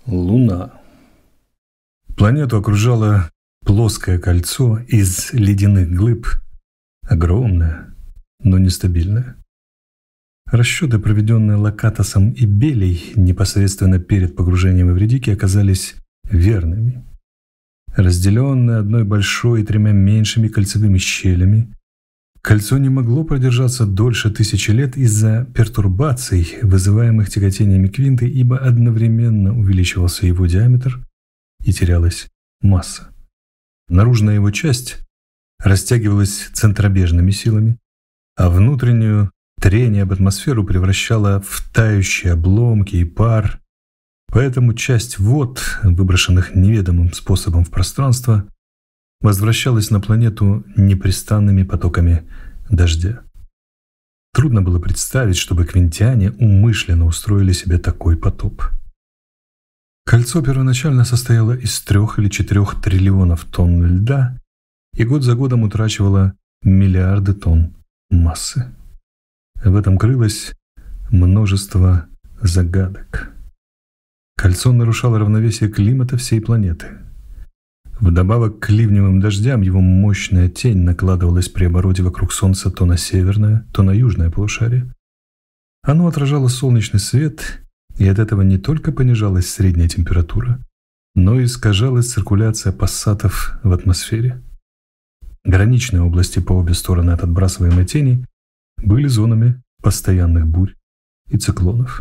Луна. Планету окружало плоское кольцо из ледяных глыб, огромное, но нестабильное. Расчеты, проведенные Лакатосом и Белей непосредственно перед погружением Эвридики, оказались верными. Разделенное одной большой и 3 меньшими кольцевыми щелями, кольцо не могло продержаться дольше 1000 лет из-за пертурбаций, вызываемых тяготениями квинты, ибо одновременно увеличивался его диаметр и терялась масса. Наружная его часть растягивалась центробежными силами, а внутреннюю трение об атмосферу превращало в тающие обломки и пар, поэтому часть вод, выброшенных неведомым способом в пространство, возвращалась на планету непрестанными потоками дождя. Трудно было представить, чтобы квинтиане умышленно устроили себе такой потоп. Кольцо первоначально состояло из 3 или 4 триллионов тонн льда и год за годом утрачивало миллиарды тонн массы. В этом крылось множество загадок. Кольцо нарушало равновесие климата всей планеты. Вдобавок к ливневым дождям его мощная тень накладывалась при обороте вокруг Солнца то на северное, то на южное полушарие. Оно отражало солнечный свет, и от этого не только понижалась средняя температура, но и искажалась циркуляция пассатов в атмосфере. Граничные области по обе стороны от отбрасываемой тени были зонами постоянных бурь и циклонов.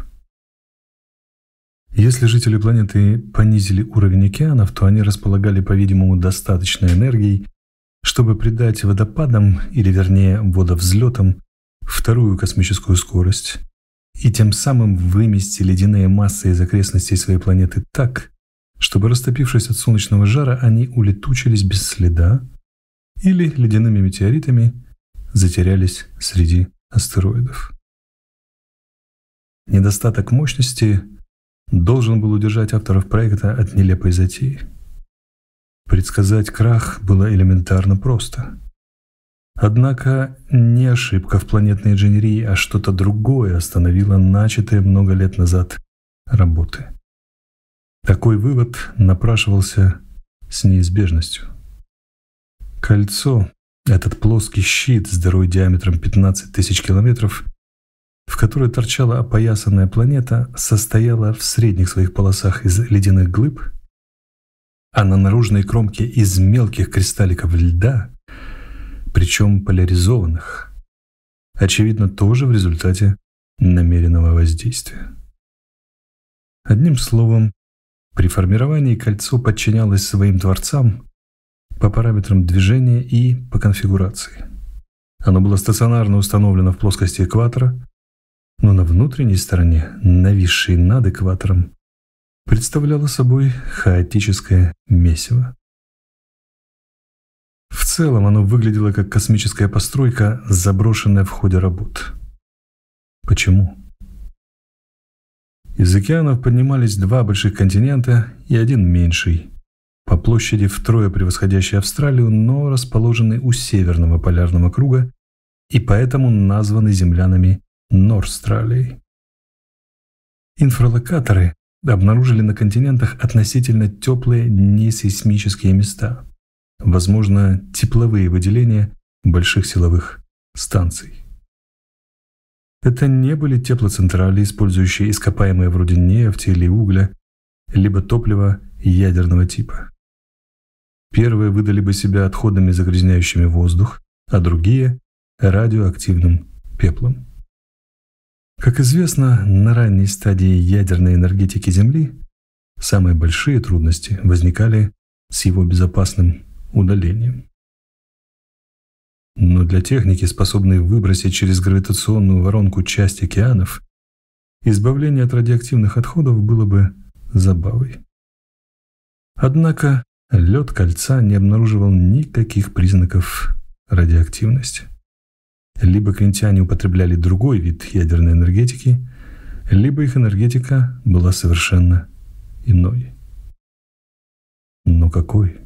Если жители планеты понизили уровень океанов, то они располагали, по-видимому, достаточной энергией, чтобы придать водопадам, или вернее водовзлетам, вторую космическую скорость, и тем самым вымести ледяные массы из окрестностей своей планеты так, чтобы, растопившись от солнечного жара, они улетучились без следа или ледяными метеоритами затерялись среди астероидов. Недостаток мощности должен был удержать авторов проекта от нелепой затеи. Предсказать крах было элементарно просто. Однако не ошибка в планетной инженерии, а что-то другое остановило начатые много лет назад работы. Такой вывод напрашивался с неизбежностью. Кольцо, этот плоский щит с дырой диаметром 15 тысяч километров, в которой торчала опоясанная планета, состояла в средних своих полосах из ледяных глыб, а на наружной кромке из мелких кристалликов льда, причем поляризованных, очевидно, тоже в результате намеренного воздействия. Одним словом, при формировании кольцо подчинялось своим творцам по параметрам движения и по конфигурации. Оно было стационарно установлено в плоскости экватора, но на внутренней стороне, нависшей над экватором, представляло собой хаотическое месиво. В целом оно выглядело как космическая постройка, заброшенная в ходе работ. Почему? Из океанов поднимались 2 больших континента и 1 меньший, по площади втрое превосходящий Австралию, но расположенный у северного полярного круга и поэтому названный землянами Норстралией. Инфралокаторы обнаружили на континентах относительно теплые несейсмические места, возможно, тепловые выделения больших силовых станций. Это не были теплоцентрали, использующие ископаемые вроде нефти или угля, либо топлива ядерного типа. Первые выдали бы себя отходами, загрязняющими воздух, а другие – радиоактивным пеплом. Как известно, на ранней стадии ядерной энергетики Земли самые большие трудности возникали с его безопасным удалением. Но для техники, способной выбросить через гравитационную воронку часть океанов, избавление от радиоактивных отходов было бы забавой. Однако лед кольца не обнаруживал никаких признаков радиоактивности. Либо квинтиане употребляли другой вид ядерной энергетики, либо их энергетика была совершенно иной. Но какой?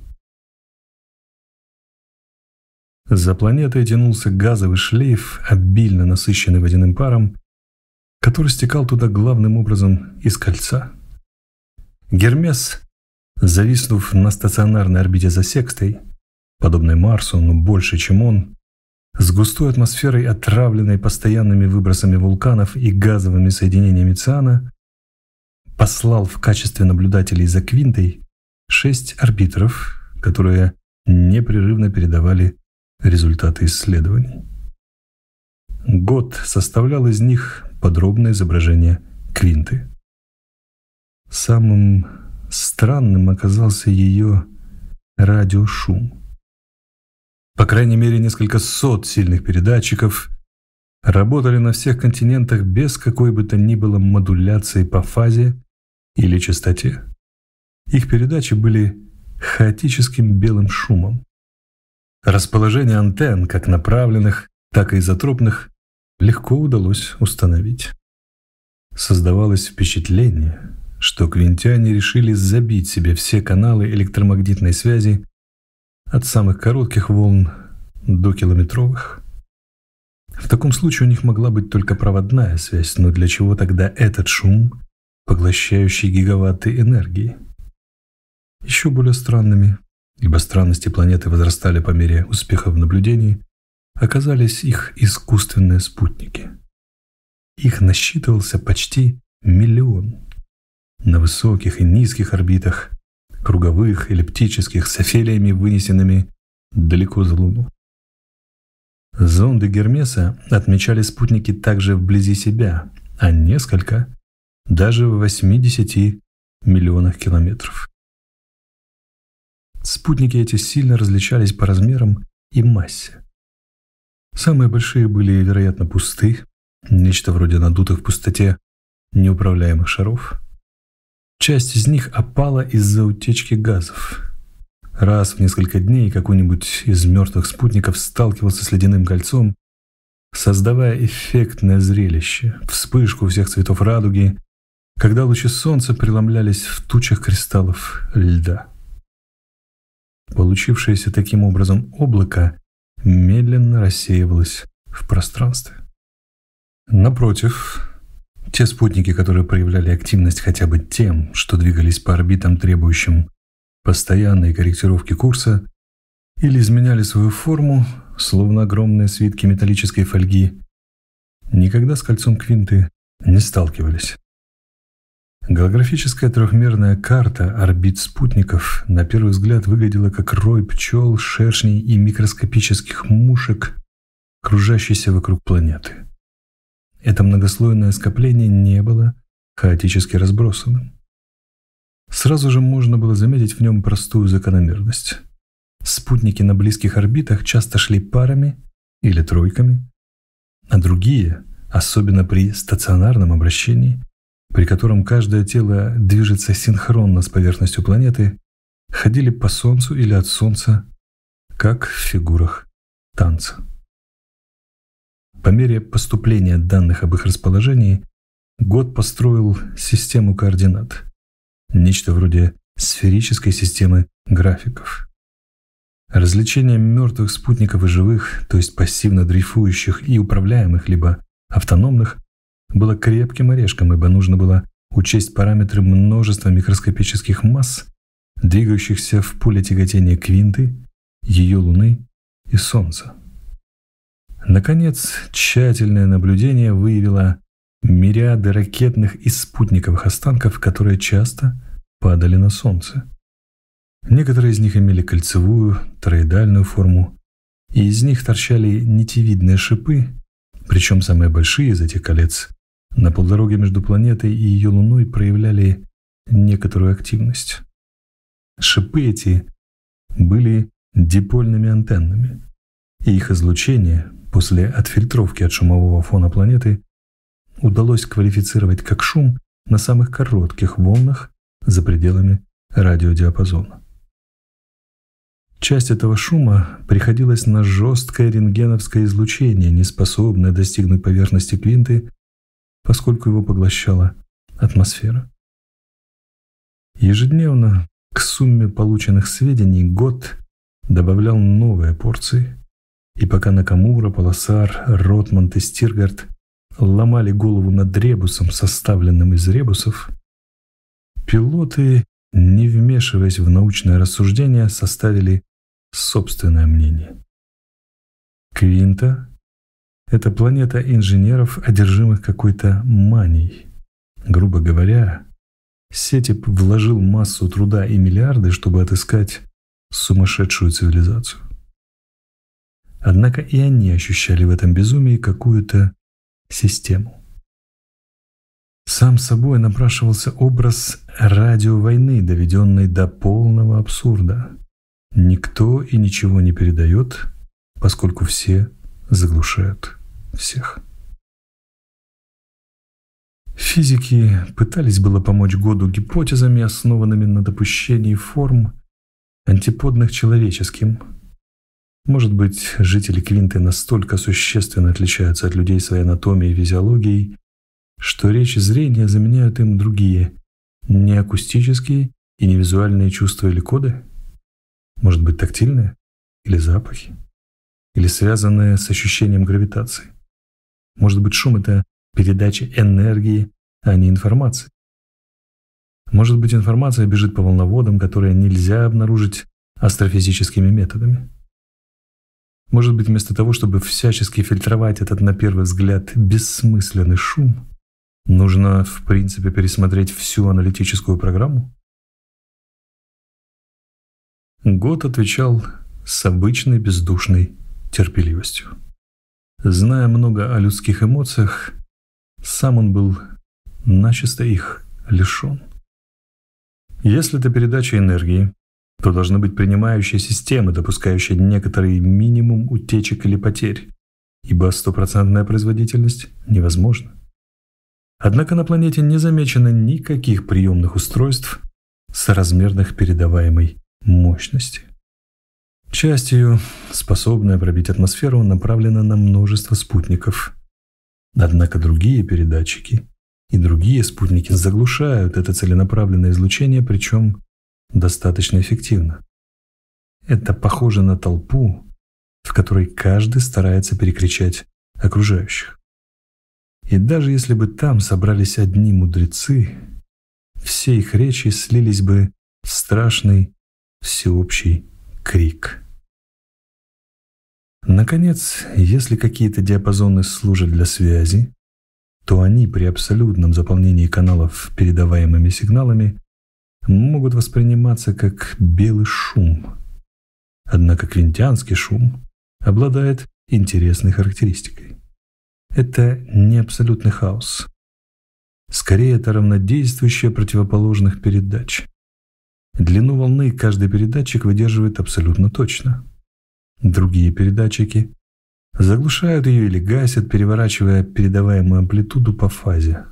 За планетой тянулся газовый шлейф, обильно насыщенный водяным паром, который стекал туда главным образом из кольца. Гермес, зависнув на стационарной орбите за Секстой, подобной Марсу, но больше, чем он, с густой атмосферой, отравленной постоянными выбросами вулканов и газовыми соединениями циана, послал в качестве наблюдателей за Квинтой 6 арбитров, которые непрерывно передавали результаты исследований. Год составлял из них подробное изображение Квинты. Самым странным оказался ее радиошум. По крайней мере, несколько сот сильных передатчиков работали на всех континентах без какой бы то ни было модуляции по фазе или частоте. Их передачи были хаотическим белым шумом. Расположение антенн, как направленных, так и изотропных, легко удалось установить. Создавалось впечатление, что квинтяне решили забить себе все каналы электромагнитной связи от самых коротких волн до километровых. В таком случае у них могла быть только проводная связь, но для чего тогда этот шум, поглощающий гигаватты энергии? Еще более странными, ибо странности планеты возрастали по мере успехов в наблюдении, оказались их искусственные спутники. Их насчитывался почти 1 миллион. На высоких и низких орбитах, круговых, эллиптических, с афелиями, вынесенными далеко за Луну. Зонды Гермеса отмечали спутники также вблизи себя, а несколько даже в 80 миллионах километров. Спутники эти сильно различались по размерам и массе. Самые большие были, вероятно, пусты, нечто вроде надутых в пустоте неуправляемых шаров. Часть из них опала из-за утечки газов. Раз в несколько дней какой-нибудь из мертвых спутников сталкивался с ледяным кольцом, создавая эффектное зрелище, вспышку всех цветов радуги, когда лучи солнца преломлялись в тучах кристаллов льда. Получившееся таким образом облако медленно рассеивалось в пространстве. Напротив, те спутники, которые проявляли активность хотя бы тем, что двигались по орбитам, требующим постоянной корректировки курса, или изменяли свою форму, словно огромные свитки металлической фольги, никогда с кольцом Квинты не сталкивались. Голографическая трехмерная карта орбит спутников на первый взгляд выглядела как рой пчел, шершней и микроскопических мушек, кружащийся вокруг планеты. Это многослойное скопление не было хаотически разбросанным. Сразу же можно было заметить в нем простую закономерность. Спутники на близких орбитах часто шли парами или тройками, а другие, особенно при стационарном обращении, при котором каждое тело движется синхронно с поверхностью планеты, ходили по Солнцу или от Солнца, как в фигурах танца. По мере поступления данных об их расположении, Год построил систему координат, нечто вроде сферической системы графиков. Развлечение мертвых спутников и живых, то есть пассивно дрейфующих и управляемых, либо автономных, было крепким орешком, ибо нужно было учесть параметры множества микроскопических масс, двигающихся в поле тяготения Квинты, ее Луны и Солнца. Наконец, тщательное наблюдение выявило мириады ракетных и спутниковых останков, которые часто падали на Солнце. Некоторые из них имели кольцевую, тороидальную форму, и из них торчали нитевидные шипы, причем самые большие из этих колец на полдороге между планетой и ее Луной проявляли некоторую активность. Шипы эти были дипольными антеннами, и их излучение после отфильтровки от шумового фона планеты удалось квалифицировать как шум на самых коротких волнах за пределами радиодиапазона. Часть этого шума приходилась на жесткое рентгеновское излучение, не способное достигнуть поверхности Квинты, поскольку его поглощала атмосфера. Ежедневно к сумме полученных сведений Год добавлял новые порции, и пока Накамура, Полосар, Ротманд и Стиргард ломали голову над ребусом, составленным из ребусов, Пилоты, не вмешиваясь в научное рассуждение, составили собственное мнение. Квинта — это планета инженеров, одержимых какой-то манией. Грубо говоря, Сетип вложил массу труда и миллиарды, чтобы отыскать сумасшедшую цивилизацию. Однако и они ощущали в этом безумии какую-то систему. Сам собой напрашивался образ радиовойны, доведенной до полного абсурда. Никто и ничего не передает, поскольку все заглушают всех. Физики пытались было помочь Году гипотезами, основанными на допущении форм, антиподных человеческим. Может быть, жители Квинты настолько существенно отличаются от людей своей анатомией и физиологией, что речь и зрение заменяют им другие, не акустические и не визуальные чувства или коды? Может быть, тактильные? Или запахи? Или связанные с ощущением гравитации? Может быть, шум — это передача энергии, а не информации? Может быть, информация бежит по волноводам, которые нельзя обнаружить астрофизическими методами? Может быть, вместо того, чтобы всячески фильтровать этот, на первый взгляд, бессмысленный шум, нужно, в принципе, пересмотреть всю аналитическую программу? Год отвечал с обычной бездушной терпеливостью. Зная много о людских эмоциях, сам он был начисто их лишен. Если это передача энергии, то должны быть принимающие системы, допускающие некоторый минимум утечек или потерь, ибо стопроцентная производительность невозможна. Однако на планете не замечено никаких приемных устройств соразмерных передаваемой мощности. Часть ее, способная пробить атмосферу, направлена на множество спутников. Однако другие передатчики и другие спутники заглушают это целенаправленное излучение, причем достаточно эффективно. Это похоже на толпу, в которой каждый старается перекричать окружающих. И даже если бы там собрались одни мудрецы, все их речи слились бы в страшный всеобщий крик. Наконец, если какие-то диапазоны служат для связи, то они при абсолютном заполнении каналов передаваемыми сигналами могут восприниматься как белый шум. Однако квинтианский шум обладает интересной характеристикой. Это не абсолютный хаос. Скорее, это равнодействующая противоположных передач. Длину волны каждый передатчик выдерживает абсолютно точно. Другие передатчики заглушают ее или гасят, переворачивая передаваемую амплитуду по фазе.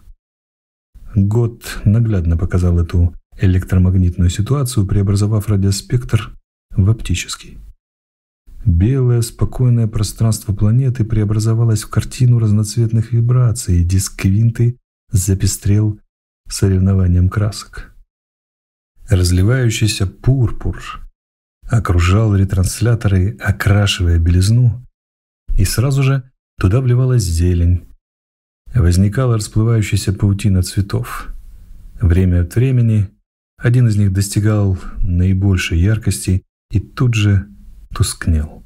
Год наглядно показал эту электромагнитную ситуацию, преобразовав радиоспектр в оптический. Белое спокойное пространство планеты преобразовалось в картину разноцветных вибраций, и диск Квинты запестрел соревнованием красок. Разливающийся пурпур окружал ретрансляторы, окрашивая белизну, и сразу же туда вливалась зелень. Возникала расплывающаяся паутина цветов. Время от времени один из них достигал наибольшей яркости и тут же тускнел.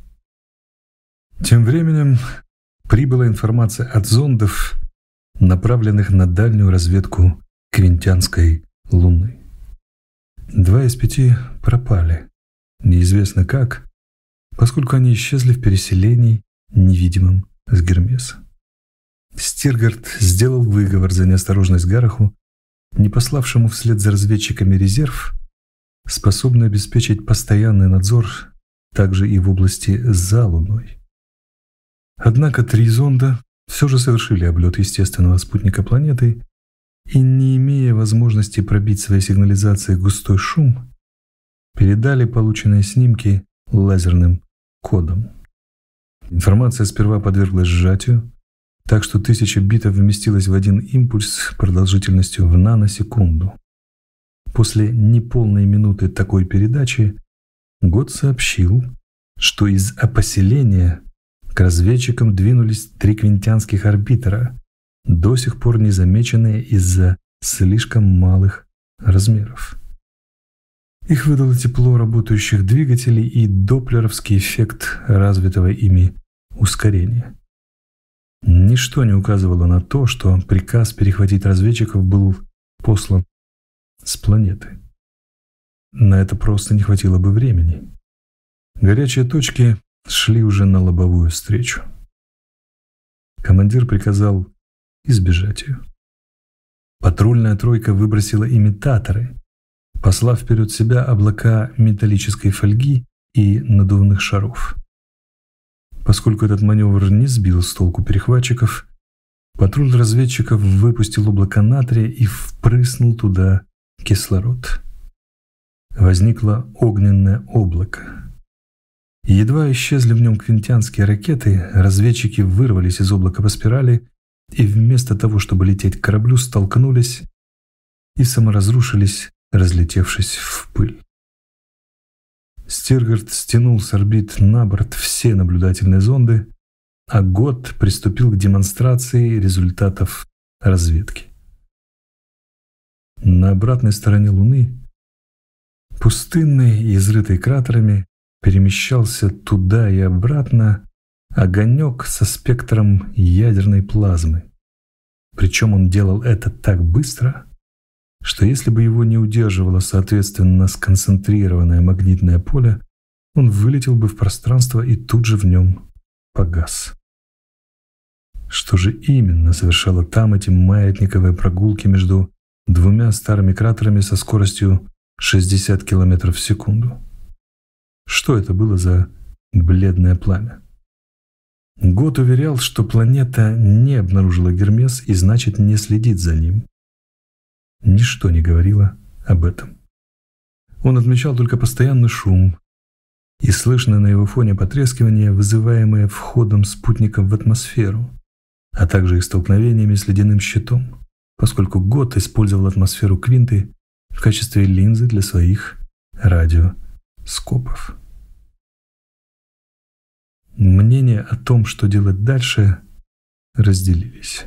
Тем временем прибыла информация от зондов, направленных на дальнюю разведку Квинтианской Луны. 2 из 5 пропали, неизвестно как, поскольку они исчезли в переселении, невидимом с Гермеса. Стиргард сделал выговор за неосторожность Гараху, не пославшему вслед за разведчиками резерв, способный обеспечить постоянный надзор также и в области за Луной. Однако 3 зонда все же совершили облет естественного спутника планеты и, не имея возможности пробить своей сигнализацией густой шум, передали полученные снимки лазерным кодом. Информация сперва подверглась сжатию, так что 1000 битов вместилось в один импульс продолжительностью в наносекунду. После неполной минуты такой передачи Год сообщил, что из опоселения к разведчикам двинулись 3 квинтианских орбитера, до сих пор не замеченные из-за слишком малых размеров. Их выдало тепло работающих двигателей и доплеровский эффект развитого ими ускорения. Ничто не указывало на то, что приказ перехватить разведчиков был послан с планеты. На это просто не хватило бы времени. Горячие точки шли уже на лобовую встречу. Командир приказал избежать ее. Патрульная тройка выбросила имитаторы, послав вперед себя облака металлической фольги и надувных шаров. Поскольку этот маневр не сбил с толку перехватчиков, патруль разведчиков выпустил облако натрия и впрыснул туда кислород. Возникло огненное облако. Едва исчезли в нем квинтианские ракеты, разведчики вырвались из облака по спирали и вместо того, чтобы лететь к кораблю, столкнулись и саморазрушились, разлетевшись в пыль. Стиргард стянул с орбит на борт все наблюдательные зонды, а Гот приступил к демонстрации результатов разведки. На обратной стороне Луны, пустынной и изрытой кратерами, перемещался туда и обратно огонек со спектром ядерной плазмы. Причем он делал это так быстро, что если бы его не удерживало соответственно сконцентрированное магнитное поле, он вылетел бы в пространство и тут же в нем погас. Что же именно совершало там эти маятниковые прогулки между двумя старыми кратерами со скоростью 60 км в секунду? Что это было за бледное пламя? Гот уверял, что планета не обнаружила Гермес и значит не следит за ним. Ничто не говорило об этом. Он отмечал только постоянный шум и слышно на его фоне потрескивание, вызываемое входом спутников в атмосферу, а также их столкновениями с ледяным щитом, поскольку Гот использовал атмосферу Квинты в качестве линзы для своих радиоскопов. Мнения о том, что делать дальше, разделились.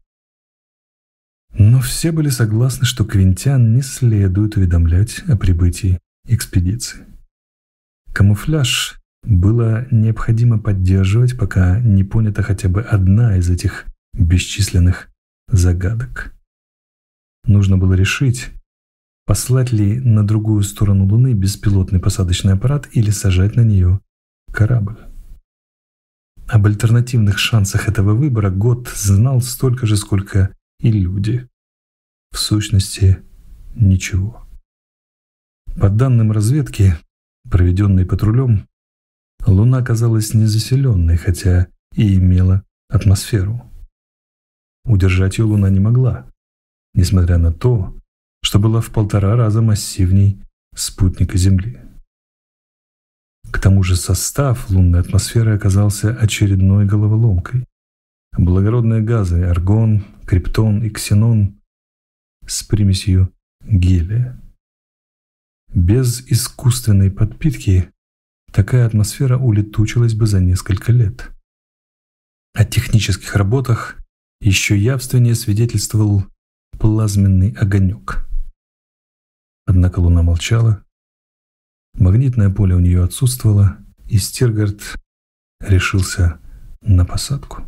Но все были согласны, что квинтиан не следует уведомлять о прибытии экспедиции. Камуфляж было необходимо поддерживать, пока не понята хотя бы одна из этих бесчисленных загадок. Нужно было решить, послать ли на другую сторону Луны беспилотный посадочный аппарат или сажать на нее корабль. Об альтернативных шансах этого выбора Гот знал столько же, сколько и люди. В сущности, ничего. По данным разведки, проведенной патрулем, Луна казалась незаселенной, хотя и имела атмосферу. Удержать ее Луна не могла, несмотря на то, что была в 1,5 раза массивней спутника Земли. К тому же состав лунной атмосферы оказался очередной головоломкой. Благородные газы — аргон, криптон и ксенон с примесью гелия. Без искусственной подпитки такая атмосфера улетучилась бы за несколько лет. О технических работах еще явственнее свидетельствовал плазменный огонек. Однако Луна молчала, магнитное поле у нее отсутствовало, и Стиргард решился на посадку.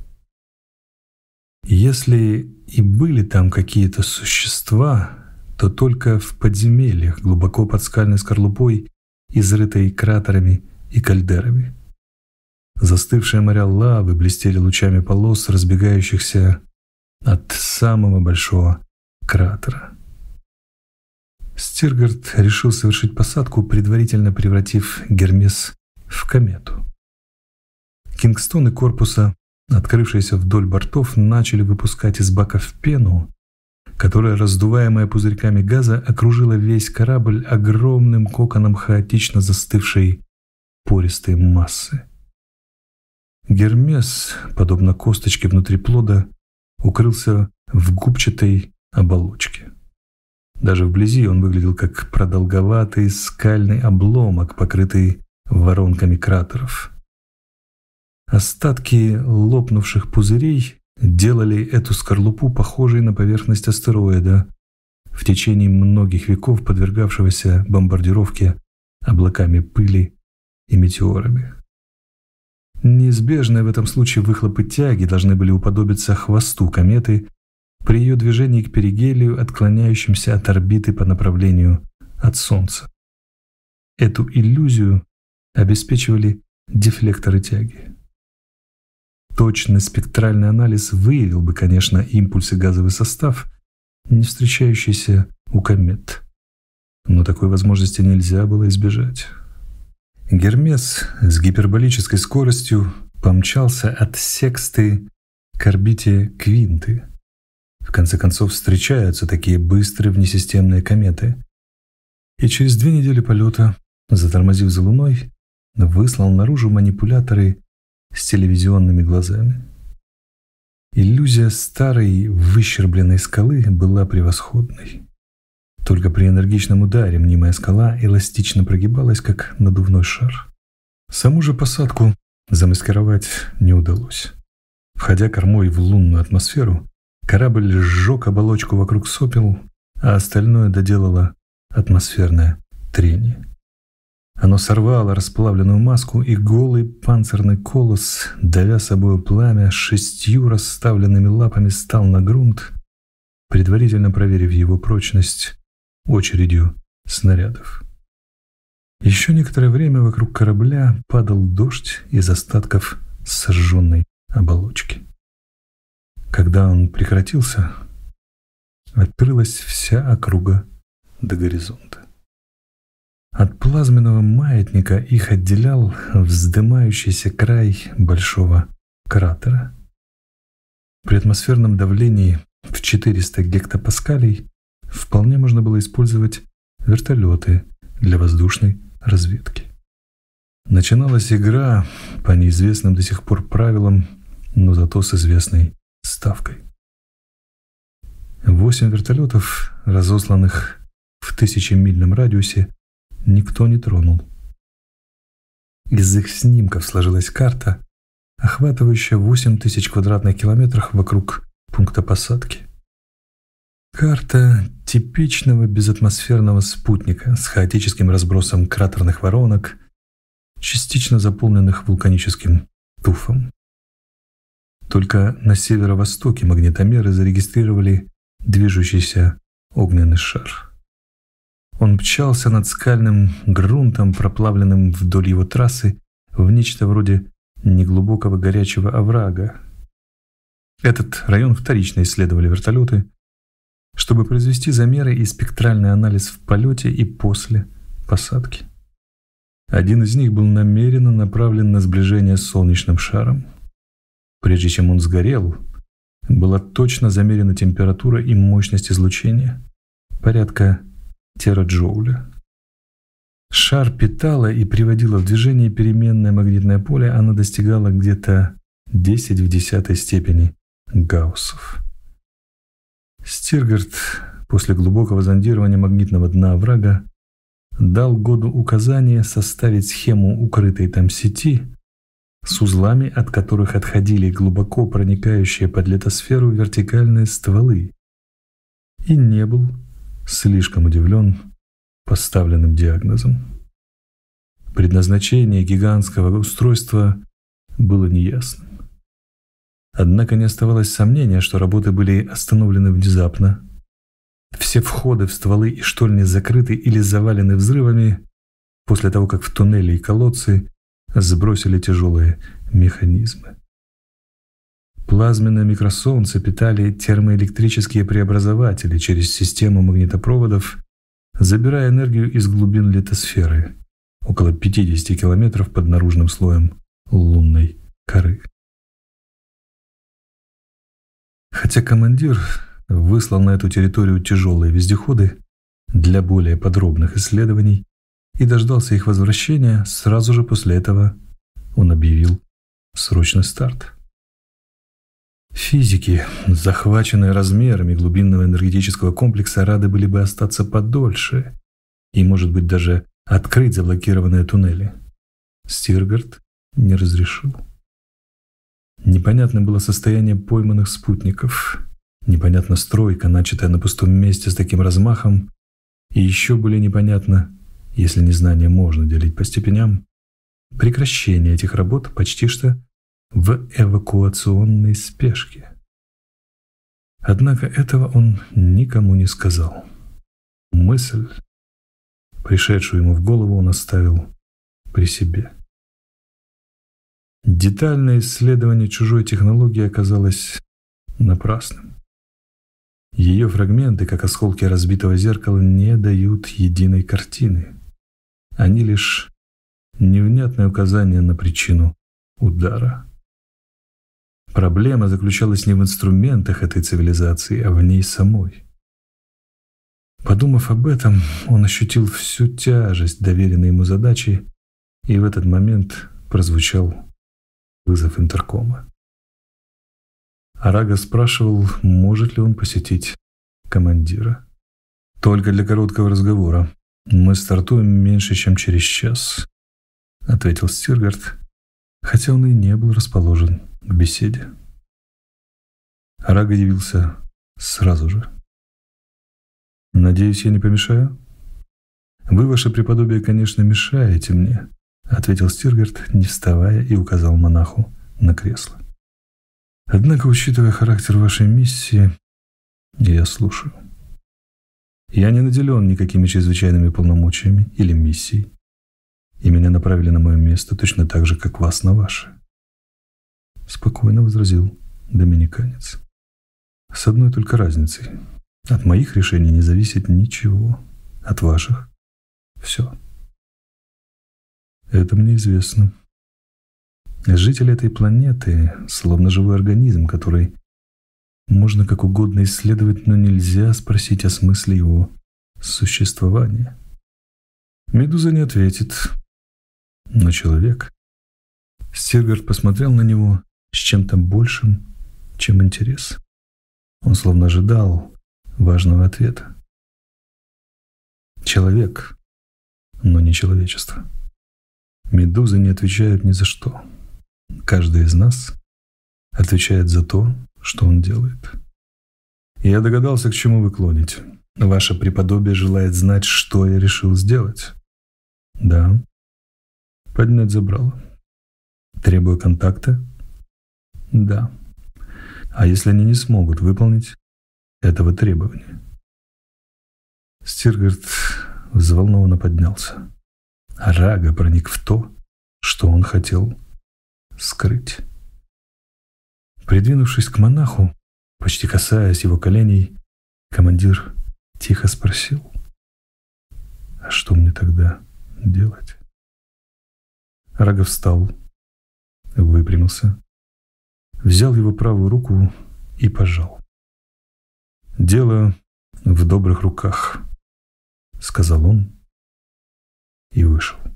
Если и были там какие-то существа, то только в подземельях, глубоко под скальной скорлупой, изрытой кратерами и кальдерами. Застывшие моря лавы блестели лучами полос, разбегающихся от самого большого кратера. Стиргард решил совершить посадку, предварительно превратив Гермес в комету. Кингстоны корпуса, открывшиеся вдоль бортов, начали выпускать из баков пену, которая, раздуваемая пузырьками газа, окружила весь корабль огромным коконом хаотично застывшей пористой массы. Гермес, подобно косточке внутри плода, укрылся в губчатой оболочке. Даже вблизи он выглядел как продолговатый скальный обломок, покрытый воронками кратеров. Остатки лопнувших пузырей делали эту скорлупу похожей на поверхность астероида, в течение многих веков подвергавшегося бомбардировке облаками пыли и метеорами. Неизбежные в этом случае выхлопы тяги должны были уподобиться хвосту кометы при ее движении к перигелию, отклоняющимся от орбиты по направлению от Солнца. Эту иллюзию обеспечивали дефлекторы тяги. Точный спектральный анализ выявил бы, конечно, импульс и газовый состав, не встречающийся у комет. Но такой возможности нельзя было избежать. Гермес с гиперболической скоростью помчался от Сексты к орбите Квинты. В конце концов, встречаются такие быстрые внесистемные кометы. И через 2 недели полета, затормозив за Луной, выслал наружу манипуляторы с телевизионными глазами. Иллюзия старой выщербленной скалы была превосходной. Только при энергичном ударе мнимая скала эластично прогибалась, как надувной шар. Саму же посадку замаскировать не удалось. Входя кормой в лунную атмосферу, корабль сжег оболочку вокруг сопел, а остальное доделало атмосферное трение. Оно сорвало расплавленную маску, и голый панцирный колосс, давя собою пламя, 6 расставленными лапами стал на грунт, предварительно проверив его прочность очередью снарядов. Еще некоторое время вокруг корабля падал дождь из остатков сожженной оболочки. Когда он прекратился, открылась вся округа до горизонта. От плазменного маятника их отделял вздымающийся край большого кратера. При атмосферном давлении в 400 гектопаскалей вполне можно было использовать вертолеты для воздушной разведки. Начиналась игра по неизвестным до сих пор правилам, но зато с известной ставкой. 8 вертолетов, разосланных в 1000-мильном радиусе, никто не тронул. Из их снимков сложилась карта, охватывающая 8000 квадратных километров вокруг пункта посадки. Карта типичного безатмосферного спутника с хаотическим разбросом кратерных воронок, частично заполненных вулканическим туфом. Только на северо-востоке магнитомеры зарегистрировали движущийся огненный шар. Он мчался над скальным грунтом, проплавленным вдоль его трассы, в нечто вроде неглубокого горячего оврага. Этот район вторично исследовали вертолеты, чтобы произвести замеры и спектральный анализ в полете и после посадки. Один из них был намеренно направлен на сближение с солнечным шаром. Прежде чем он сгорел, была точно замерена температура и мощность излучения — порядка тераджоуля. Шар питало и приводило в движение переменное магнитное поле, оно достигало где-то 10 в 10 степени гауссов. Стиргард после глубокого зондирования магнитного дна оврага дал Году указание составить схему укрытой там сети с узлами, от которых отходили глубоко проникающие под литосферу вертикальные стволы, и не был слишком удивлен поставленным диагнозом. Предназначение гигантского устройства было неясным. Однако не оставалось сомнения, что работы были остановлены внезапно. Все входы в стволы и штольни закрыты или завалены взрывами после того, как в туннели и колодцы сбросили тяжелые механизмы. Плазменное микросолнце питали термоэлектрические преобразователи через систему магнитопроводов, забирая энергию из глубин литосферы, около 50 километров под наружным слоем лунной коры. Хотя командир выслал на эту территорию тяжелые вездеходы для более подробных исследований и дождался их возвращения, сразу же после этого он объявил срочный старт. Физики, захваченные размерами глубинного энергетического комплекса, рады были бы остаться подольше и, может быть, даже открыть заблокированные туннели. Стиргард не разрешил. Непонятно было состояние пойманных спутников. Непонятна стройка, начатая на пустом месте с таким размахом, и еще более непонятно, если незнание можно делить по степеням, прекращение этих работ почти что в эвакуационной спешке. Однако этого он никому не сказал. Мысль, пришедшую ему в голову, он оставил при себе. Детальное исследование чужой технологии оказалось напрасным. Ее фрагменты, как осколки разбитого зеркала, не дают единой картины. Они лишь невнятное указание на причину удара. Проблема заключалась не в инструментах этой цивилизации, а в ней самой. Подумав об этом, он ощутил всю тяжесть доверенной ему задачи, и в этот момент прозвучал вызов интеркома. Арага спрашивал, может ли он посетить командира. «Только для короткого разговора. Мы стартуем меньше, чем через час», — ответил Стиргард, хотя он и не был расположен к беседе. Арага явился сразу же. «Надеюсь, я не помешаю?» «Вы, ваше преподобие, конечно, мешаете мне», — ответил Стиргард, не вставая, и указал монаху на кресло. «Однако, учитывая характер вашей миссии, я слушаю. Я не наделен никакими чрезвычайными полномочиями или миссией, и меня направили на мое место точно так же, как вас на ваше», — спокойно возразил доминиканец. «С одной только разницей. От моих решений не зависит ничего, от ваших — все. Это мне известно. Жители этой планеты словно живой организм, который можно как угодно исследовать, но нельзя спросить о смысле его существования. Медуза не ответит, но человек...» Стиргард посмотрел на него с чем-то большим, чем интерес. Он словно ожидал важного ответа. Человек, но не человечество. Медузы не отвечают ни за что. Каждый из нас отвечает за то, что он делает. Я догадался, к чему вы клоните. Ваше преподобие желает знать, что я решил сделать. Да. Поднять забрало. Требуя контакта? Да. А если они не смогут выполнить этого требования? Стиргард взволнованно поднялся. Арага проник в то, что он хотел скрыть. Придвинувшись к монаху, почти касаясь его коленей, командир тихо спросил: «А что мне тогда делать?» Арага встал, выпрямился, взял его правую руку и пожал. «Дело в добрых руках», — сказал он и вышел.